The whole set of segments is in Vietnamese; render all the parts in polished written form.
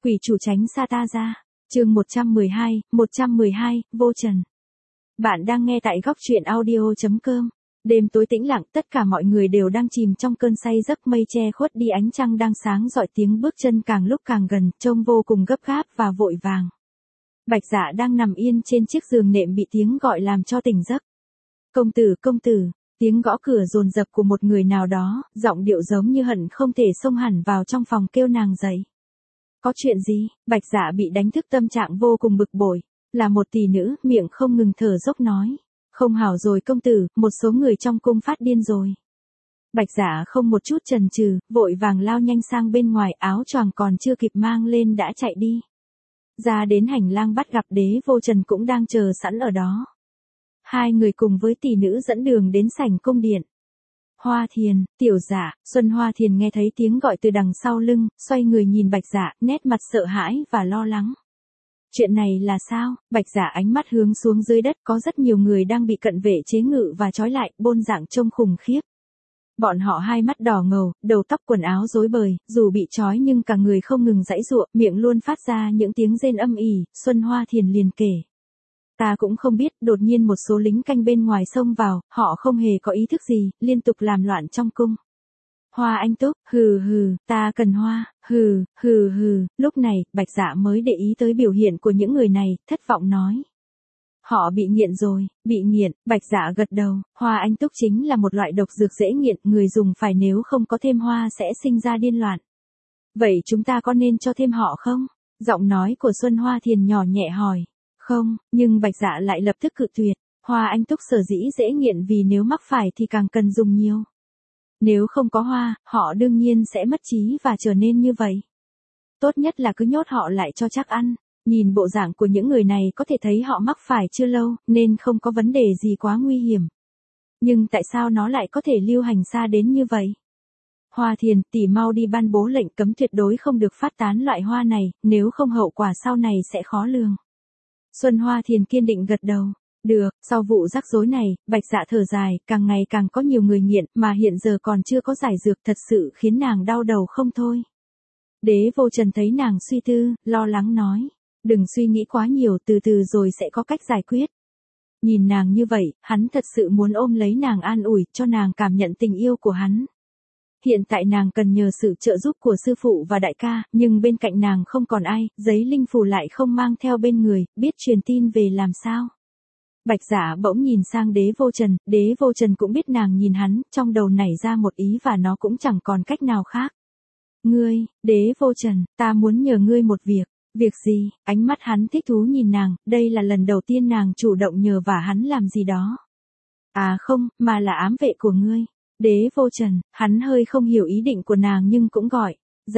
Quỷ chủ tránh xa ta ra. Chương 112, vô trần. Bạn đang nghe tại góc truyện audio.com. Đêm tối tĩnh lặng, tất cả mọi người đều đang chìm trong cơn say giấc, mây che khuất đi ánh trăng đang sáng rọi, tiếng bước chân càng lúc càng gần, trông vô cùng gấp gáp và vội vàng. Bạch Dạ đang nằm yên trên chiếc giường nệm bị tiếng gọi làm cho tỉnh giấc. Công tử, tiếng gõ cửa dồn dập của một người nào đó, giọng điệu giống như hận không thể xông hẳn vào trong phòng kêu nàng dậy. Có chuyện gì? Bạch Dạ bị đánh thức, tâm trạng vô cùng bực bội. Là một tỷ nữ, miệng không ngừng thở dốc nói. Không hảo rồi công tử, một số người trong cung phát điên rồi. Bạch Dạ không một chút chần chừ, vội vàng lao nhanh sang bên ngoài, áo choàng còn chưa kịp mang lên đã chạy đi. Ra đến hành lang bắt gặp Đế Vô Trần cũng đang chờ sẵn ở đó. Hai người cùng với tỷ nữ dẫn đường đến sảnh cung điện. Hoa Thiền, tiểu dạ, Xuân Hoa Thiền nghe thấy tiếng gọi từ đằng sau lưng, xoay người nhìn Bạch Dạ, nét mặt sợ hãi và lo lắng. Chuyện này là sao? Bạch Dạ ánh mắt hướng xuống dưới đất, có rất nhiều người đang bị cận vệ chế ngự và trói lại, bôn dạng trông khủng khiếp. Bọn họ hai mắt đỏ ngầu, đầu tóc quần áo rối bời, dù bị trói nhưng cả người không ngừng giãy giụa, miệng luôn phát ra những tiếng rên âm ỉ. Xuân Hoa Thiền liền kể. Ta cũng không biết, đột nhiên một số lính canh bên ngoài xông vào, họ không hề có ý thức gì, liên tục làm loạn trong cung. Hoa Anh Túc, ta cần hoa, lúc này, Bạch Dạ mới để ý tới biểu hiện của những người này, thất vọng nói. Họ bị nghiện rồi, bị nghiện. Bạch Dạ gật đầu, Hoa Anh Túc chính là một loại độc dược dễ nghiện, người dùng phải nếu không có thêm hoa sẽ sinh ra điên loạn. Vậy chúng ta có nên cho thêm họ không? Giọng nói của Xuân Hoa Thiền nhỏ nhẹ hỏi. Không, nhưng Bạch Dạ lại lập tức cự tuyệt. Hoa Anh Túc sở dĩ dễ nghiện vì nếu mắc phải thì càng cần dùng nhiều. Nếu không có hoa, họ đương nhiên sẽ mất trí và trở nên như vậy. Tốt nhất là cứ nhốt họ lại cho chắc ăn. Nhìn bộ dạng của những người này có thể thấy họ mắc phải chưa lâu, nên không có vấn đề gì quá nguy hiểm. Nhưng tại sao nó lại có thể lưu hành xa đến như vậy? Hoa Thiền, tỷ mau đi ban bố lệnh cấm tuyệt đối không được phát tán loại hoa này, nếu không hậu quả sau này sẽ khó lường. Xuân Hoa Thiền kiên định gật đầu. Được, sau vụ rắc rối này, Bạch Dạ thở dài, càng ngày càng có nhiều người nghiện, mà hiện giờ còn chưa có giải dược, thật sự khiến nàng đau đầu không thôi. Đế Vô Trần thấy nàng suy tư, lo lắng nói. Đừng suy nghĩ quá nhiều, từ từ rồi sẽ có cách giải quyết. Nhìn nàng như vậy, hắn thật sự muốn ôm lấy nàng an ủi, cho nàng cảm nhận tình yêu của hắn. Hiện tại nàng cần nhờ sự trợ giúp của sư phụ và đại ca, nhưng bên cạnh nàng không còn ai, giấy linh phù lại không mang theo bên người, biết truyền tin về làm sao. Bạch Dạ bỗng nhìn sang Đế Vô Trần cũng biết nàng nhìn hắn, trong đầu nảy ra một ý và nó cũng chẳng còn cách nào khác. Ngươi, Đế Vô Trần, ta muốn nhờ ngươi một việc. Việc gì? Ánh mắt hắn thích thú nhìn nàng, đây là lần đầu tiên nàng chủ động nhờ vả hắn làm gì đó. À không, mà là ám vệ của ngươi. Đế Vô Trần, hắn hơi không hiểu ý định của nàng nhưng cũng gọi.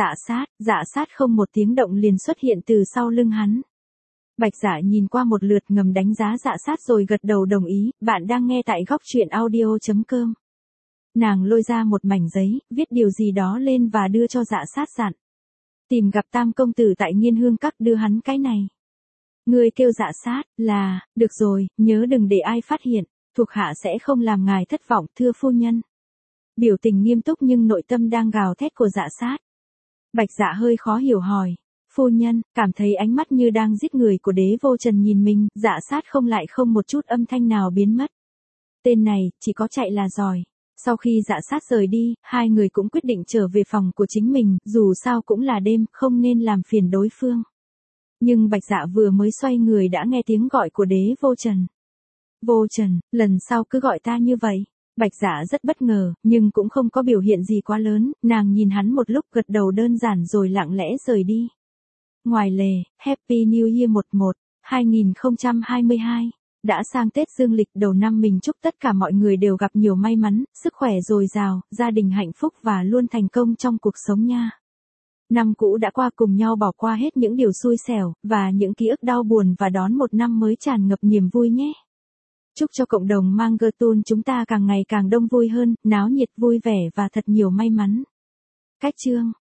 Dạ sát không một tiếng động liền xuất hiện từ sau lưng hắn. Bạch Dạ nhìn qua một lượt ngầm đánh giá Dạ sát rồi gật đầu đồng ý, bạn đang nghe tại góc truyện audio.com. Nàng lôi ra một mảnh giấy, viết điều gì đó lên và đưa cho Dạ sát dặn. Tìm gặp Tam công tử tại Nghiên Hương Các, đưa hắn cái này. Ngươi kêu Dạ sát, là, được rồi, nhớ đừng để ai phát hiện, thuộc hạ sẽ không làm ngài thất vọng, thưa phu nhân. Biểu tình nghiêm túc nhưng nội tâm đang gào thét của Dạ sát. Bạch Dạ hơi khó hiểu hỏi. Phu nhân, cảm thấy ánh mắt như đang giết người của Đế Vô Trần nhìn mình, Dạ sát không một chút âm thanh nào biến mất. Tên này, chỉ có chạy là giỏi. Sau khi Dạ sát rời đi, hai người cũng quyết định trở về phòng của chính mình, dù sao cũng là đêm, không nên làm phiền đối phương. Nhưng Bạch Dạ vừa mới xoay người đã nghe tiếng gọi của Đế Vô Trần. Vô Trần, lần sau cứ gọi ta như vậy. Bạch Dạ rất bất ngờ, nhưng cũng không có biểu hiện gì quá lớn, nàng nhìn hắn một lúc gật đầu đơn giản rồi lặng lẽ rời đi. Ngoài lề, Happy New Year 2022. Đã sang Tết Dương lịch đầu năm, mình chúc tất cả mọi người đều gặp nhiều may mắn, sức khỏe dồi dào, gia đình hạnh phúc và luôn thành công trong cuộc sống nha. Năm cũ đã qua, cùng nhau bỏ qua hết những điều xui xẻo, và những ký ức đau buồn và đón một năm mới tràn ngập niềm vui nhé. Chúc cho cộng đồng Mangertun chúng ta càng ngày càng đông vui hơn, náo nhiệt vui vẻ và thật nhiều may mắn. Cách chương